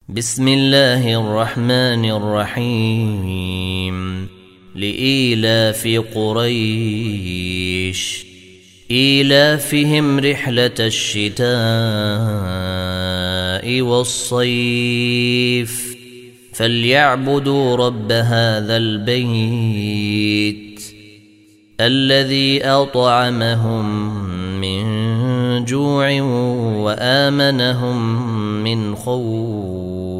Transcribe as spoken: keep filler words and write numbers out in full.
بسم الله الرحمن الرحيم لإيلاف قريش إيلافهم رحلة الشتاء والصيف فليعبدوا رب هذا البيت الذي أطعمهم من جوع وآمنهم من خوف.